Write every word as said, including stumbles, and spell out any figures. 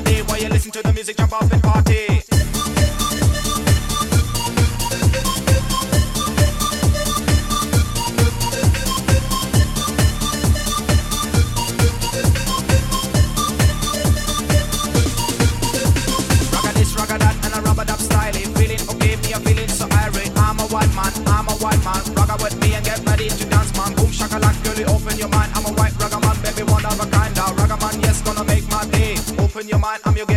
day. While you listen to the music, jump up and party. White man, I'm a white man. Ragga with me and get ready to dance, man. Boom shakalak, girlie, open your mind. I'm a white ragga man, baby, one of a kind. Now ragga man, yes, gonna make my day. Open your mind, I'm your